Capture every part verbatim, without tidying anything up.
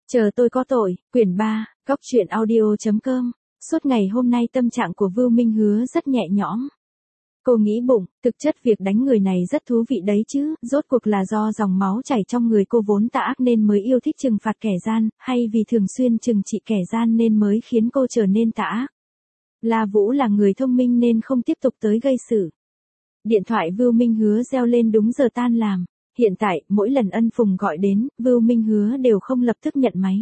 Chờ tôi có tội, quyển ba, góc truyện audio chấm com. Suốt ngày hôm nay tâm trạng của Vưu Minh Hứa rất nhẹ nhõm. Cô nghĩ bụng, thực chất việc đánh người này rất thú vị đấy chứ, rốt cuộc là do dòng máu chảy trong người cô vốn tà ác nên mới yêu thích trừng phạt kẻ gian, hay vì thường xuyên trừng trị kẻ gian nên mới khiến cô trở nên tà ác. La Vũ là người thông minh nên không tiếp tục tới gây sự. Điện thoại Vưu Minh Hứa reo lên đúng giờ tan làm. Hiện tại, mỗi lần Ân Phùng gọi đến, Vưu Minh Hứa đều không lập tức nhận máy.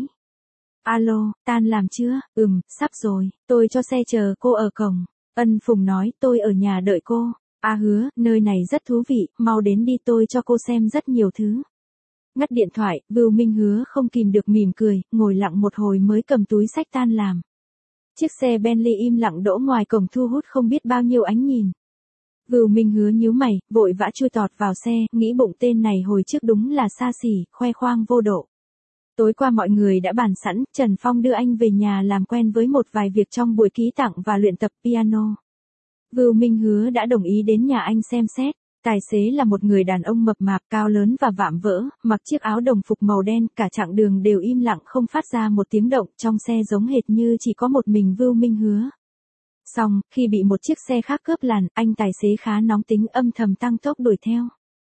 Alo, tan làm chưa? Ừm, sắp rồi, tôi cho xe chờ cô ở cổng. Ân Phùng nói, tôi ở nhà đợi cô. À Hứa, nơi này rất thú vị, mau đến đi, tôi cho cô xem rất nhiều thứ. Ngắt điện thoại, Vưu Minh Hứa không kìm được mỉm cười, ngồi lặng một hồi mới cầm túi xách tan làm. Chiếc xe Bentley im lặng đỗ ngoài cổng thu hút không biết bao nhiêu ánh nhìn. Vưu Minh Hứa nhíu mày, vội vã chui tọt vào xe, nghĩ bụng tên này hồi trước đúng là xa xỉ, khoe khoang vô độ. Tối qua mọi người đã bàn sẵn, Trần Phong đưa anh về nhà làm quen với một vài việc trong buổi ký tặng và luyện tập piano. Vưu Minh Hứa đã đồng ý đến nhà anh xem xét. Tài xế là một người đàn ông mập mạp cao lớn và vạm vỡ, mặc chiếc áo đồng phục màu đen, cả chặng đường đều im lặng không phát ra một tiếng động, trong xe giống hệt như chỉ có một mình Vưu Minh Hứa. Xong, khi bị một chiếc xe khác cướp làn, anh tài xế khá nóng tính âm thầm tăng tốc đuổi theo.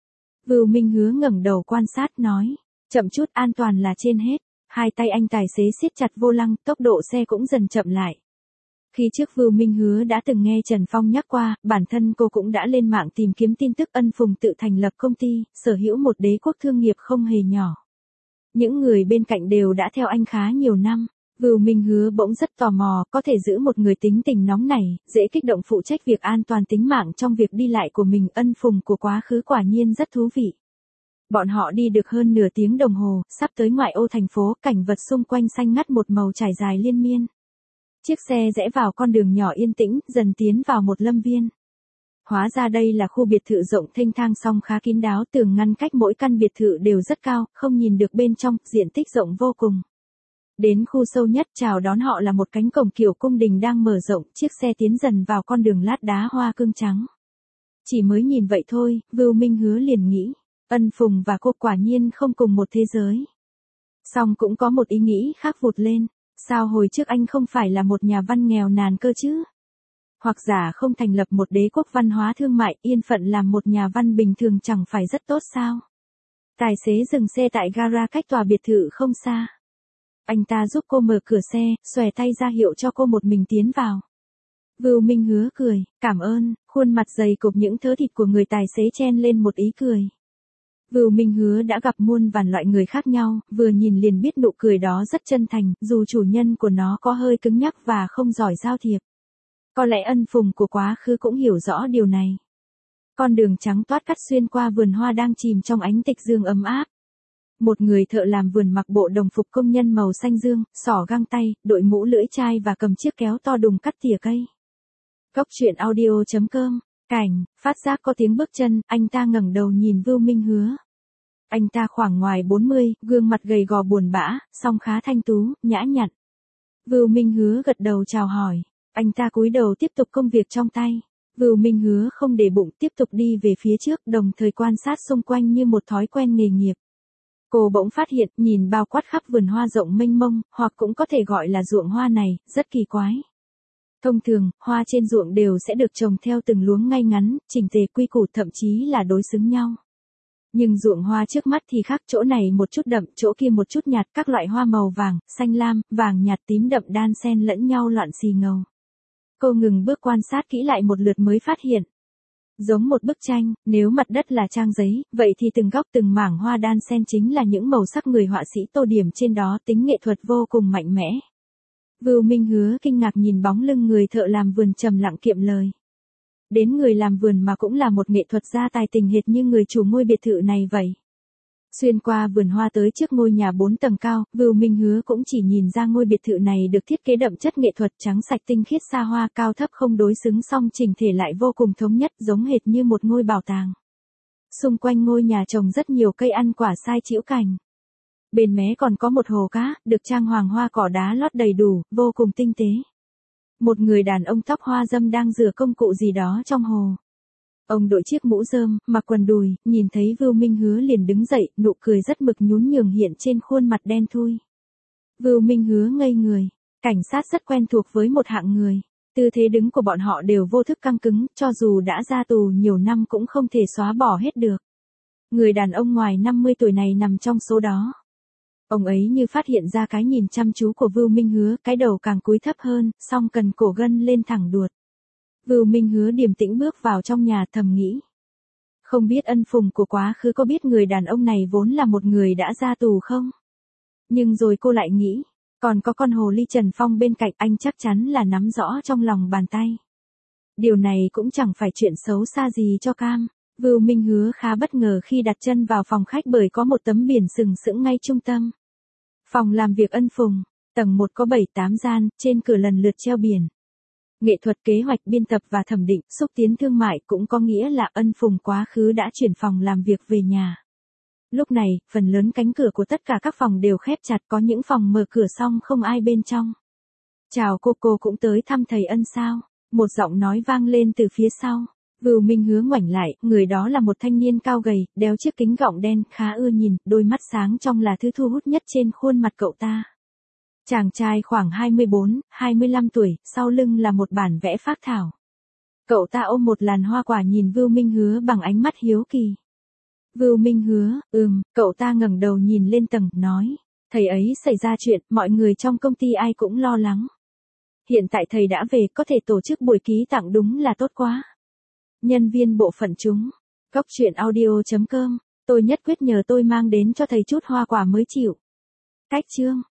Vưu Minh Hứa ngẩng đầu quan sát nói, chậm chút, an toàn là trên hết. Hai tay anh tài xế siết chặt vô lăng, tốc độ xe cũng dần chậm lại. Khi trước Vưu Minh Hứa đã từng nghe Trần Phong nhắc qua, bản thân cô cũng đã lên mạng tìm kiếm tin tức Ân Phùng tự thành lập công ty, sở hữu một đế quốc thương nghiệp không hề nhỏ. Những người bên cạnh đều đã theo anh khá nhiều năm. Vưu Minh Hứa bỗng rất tò mò, có thể giữ một người tính tình nóng nảy, dễ kích động phụ trách việc an toàn tính mạng trong việc đi lại của mình. Ân Phùng của quá khứ quả nhiên rất thú vị. Bọn họ đi được hơn nửa tiếng đồng hồ, sắp tới ngoại ô thành phố, cảnh vật xung quanh xanh ngắt một màu trải dài liên miên. Chiếc xe rẽ vào con đường nhỏ yên tĩnh, dần tiến vào một lâm viên. Hóa ra đây là khu biệt thự rộng thênh thang song khá kín đáo, tường ngăn cách mỗi căn biệt thự đều rất cao, không nhìn được bên trong, diện tích rộng vô cùng. Đến khu sâu nhất chào đón họ là một cánh cổng kiểu cung đình đang mở rộng, chiếc xe tiến dần vào con đường lát đá hoa cương trắng. Chỉ mới nhìn vậy thôi, Vưu Minh Hứa liền nghĩ, Ân Phùng và cô quả nhiên không cùng một thế giới. Song cũng có một ý nghĩ khác vụt lên, sao hồi trước anh không phải là một nhà văn nghèo nàn cơ chứ? Hoặc giả không thành lập một đế quốc văn hóa thương mại, yên phận làm một nhà văn bình thường chẳng phải rất tốt sao? Tài xế dừng xe tại gara cách tòa biệt thự không xa. Anh ta giúp cô mở cửa xe, xòe tay ra hiệu cho cô một mình tiến vào. Vưu Minh Hứa cười, cảm ơn, khuôn mặt dày cộp những thớ thịt của người tài xế chen lên một ý cười. Vưu Minh Hứa đã gặp muôn vàn loại người khác nhau, vừa nhìn liền biết nụ cười đó rất chân thành, dù chủ nhân của nó có hơi cứng nhắc và không giỏi giao thiệp. Có lẽ Ân Phùng của quá khứ cũng hiểu rõ điều này. Con đường trắng toát cắt xuyên qua vườn hoa đang chìm trong ánh tịch dương ấm áp. Một người thợ làm vườn mặc bộ đồng phục công nhân màu xanh dương, xỏ găng tay, đội mũ lưỡi chai và cầm chiếc kéo to đùng cắt tỉa cây. Góc truyện audio chấm com. Cảnh, phát giác có tiếng bước chân, anh ta ngẩng đầu nhìn Vưu Minh Hứa. Anh ta khoảng ngoài bốn mươi, gương mặt gầy gò buồn bã, song khá thanh tú, nhã nhặn. Vưu Minh Hứa gật đầu chào hỏi. Anh ta cúi đầu tiếp tục công việc trong tay. Vưu Minh Hứa không để bụng, tiếp tục đi về phía trước, đồng thời quan sát xung quanh như một thói quen nghề nghiệp. Cô bỗng phát hiện, nhìn bao quát khắp vườn hoa rộng mênh mông, hoặc cũng có thể gọi là ruộng hoa này, rất kỳ quái. Thông thường, hoa trên ruộng đều sẽ được trồng theo từng luống ngay ngắn, chỉnh tề quy củ, thậm chí là đối xứng nhau. Nhưng ruộng hoa trước mắt thì khác, chỗ này một chút đậm, chỗ kia một chút nhạt, các loại hoa màu vàng, xanh lam, vàng nhạt, tím đậm đan xen lẫn nhau loạn xì ngầu. Cô ngừng bước quan sát kỹ lại một lượt mới phát hiện. Giống một bức tranh, nếu mặt đất là trang giấy, vậy thì từng góc từng mảng hoa đan xen chính là những màu sắc người họa sĩ tô điểm trên đó, tính nghệ thuật vô cùng mạnh mẽ. Vưu Minh Hứa kinh ngạc nhìn bóng lưng người thợ làm vườn trầm lặng kiệm lời. Đến người làm vườn mà cũng là một nghệ thuật gia tài tình hệt như người chủ ngôi biệt thự này vậy. Xuyên qua vườn hoa tới trước ngôi nhà bốn tầng cao, Vưu Minh Hứa cũng chỉ nhìn ra ngôi biệt thự này được thiết kế đậm chất nghệ thuật, trắng sạch tinh khiết, xa hoa, cao thấp không đối xứng, song chỉnh thể lại vô cùng thống nhất, giống hệt như một ngôi bảo tàng. Xung quanh ngôi nhà trồng rất nhiều cây ăn quả sai chĩu cành. Bên mé còn có một hồ cá, được trang hoàng hoa cỏ đá lót đầy đủ, vô cùng tinh tế. Một người đàn ông tóc hoa râm đang rửa công cụ gì đó trong hồ. Ông đội chiếc mũ rơm, mặc quần đùi, nhìn thấy Vưu Minh Hứa liền đứng dậy, nụ cười rất mực nhún nhường hiện trên khuôn mặt đen thui. Vưu Minh Hứa ngây người, cảnh sát rất quen thuộc với một hạng người. Tư thế đứng của bọn họ đều vô thức căng cứng, cho dù đã ra tù nhiều năm cũng không thể xóa bỏ hết được. Người đàn ông ngoài năm mươi tuổi này nằm trong số đó. Ông ấy như phát hiện ra cái nhìn chăm chú của Vưu Minh Hứa, cái đầu càng cúi thấp hơn, song cần cổ gân lên thẳng đuột. Vưu Minh Hứa điềm tĩnh bước vào trong nhà thầm nghĩ. Không biết ân phùng của quá khứ có biết người đàn ông này vốn là một người đã ra tù không? Nhưng rồi cô lại nghĩ, còn có con hồ ly Trần Phong bên cạnh, anh chắc chắn là nắm rõ trong lòng bàn tay. Điều này cũng chẳng phải chuyện xấu xa gì cho Cam. Vưu Minh Hứa khá bất ngờ khi đặt chân vào phòng khách bởi có một tấm biển sừng sững ngay trung tâm. Phòng làm việc ân phùng, tầng một có bảy tám gian, trên cửa lần lượt treo biển. Nghệ thuật kế hoạch biên tập và thẩm định, xúc tiến thương mại, cũng có nghĩa là ân phùng quá khứ đã chuyển phòng làm việc về nhà. Lúc này, phần lớn cánh cửa của tất cả các phòng đều khép chặt, có những phòng mở cửa xong không ai bên trong. Chào cô, cô cũng tới thăm thầy Ân sao? Một giọng nói vang lên từ phía sau. Vưu Minh Hứa ngoảnh lại, người đó là một thanh niên cao gầy, đeo chiếc kính gọng đen, khá ưa nhìn, đôi mắt sáng trong là thứ thu hút nhất trên khuôn mặt cậu ta. Chàng trai khoảng hai mươi bốn, hai mươi lăm tuổi, sau lưng là một bản vẽ phác thảo. Cậu ta ôm một làn hoa quả nhìn Vưu Minh Hứa bằng ánh mắt hiếu kỳ. Vưu Minh Hứa, ừm, cậu ta ngẩng đầu nhìn lên tầng, nói. Thầy ấy xảy ra chuyện, mọi người trong công ty ai cũng lo lắng. Hiện tại thầy đã về, có thể tổ chức buổi ký tặng đúng là tốt quá. Nhân viên bộ phận chúng. Góc truyện audio chấm com. Tôi nhất quyết nhờ tôi mang đến cho thầy chút hoa quả mới chịu. Cách chương.